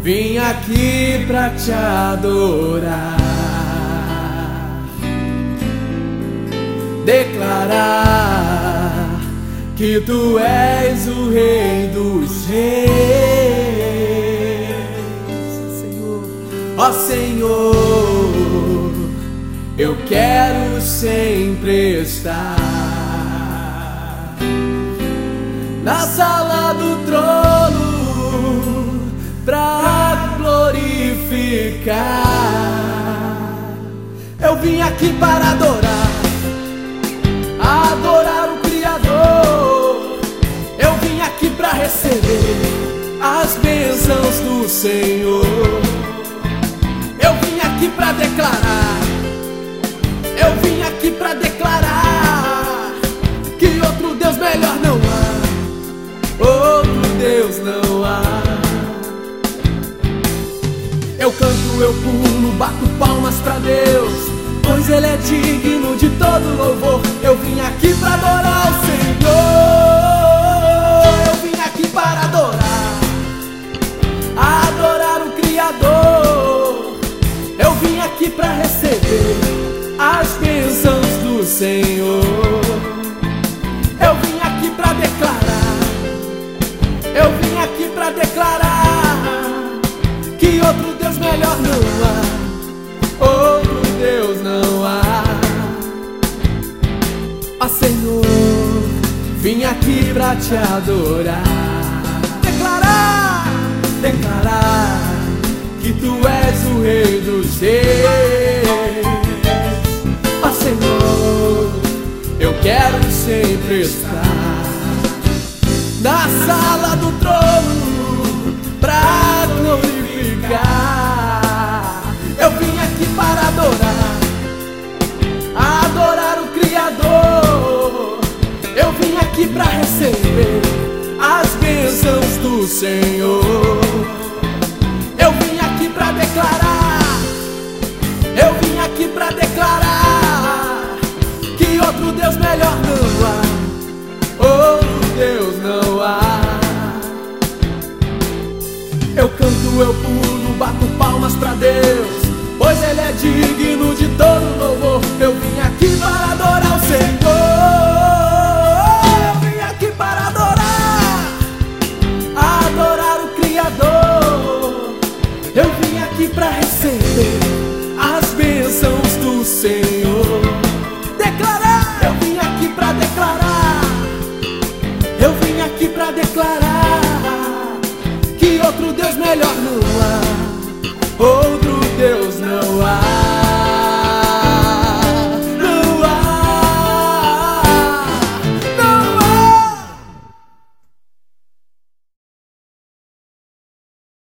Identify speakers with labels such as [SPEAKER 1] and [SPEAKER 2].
[SPEAKER 1] Vim aqui pra te adorar, declarar que tu és o Rei dos Reis. Ó Senhor, eu quero sempre estar na sala do trono pra glorificar. Eu vim aqui para adorar, adorar o Criador. Eu vim aqui para receber as bênçãos do Senhor. Eu vim aqui para declarar, eu vim aqui para declarar que outro Deus melhor não há, outro Deus não há. Eu canto, eu pulo, bato palmas pra Deus, pois Ele é digno de todo louvor. Eu vim aqui pra adorar o Senhor. Eu vim aqui para adorar, adorar o Criador. Eu vim aqui pra receber as bênçãos do Senhor. Eu vim aqui pra declarar, eu vim aqui pra declarar que outro Deus melhor não há, outro Deus não há. Ó Senhor, vim aqui pra te adorar, declarar, declarar que tu és o Rei dos Reis. Ó Senhor, eu quero sempre estar na sala do trono pra glorificar. Eu vim aqui para adorar, adorar o Criador. Eu vim aqui para receber as bênçãos do Senhor. Eu vim aqui para declarar, eu vim aqui para declarar que outro Deus melhor não há, outro Deus não há. Eu canto, eu pulo, bato palmas pra Deus, pois Ele é digno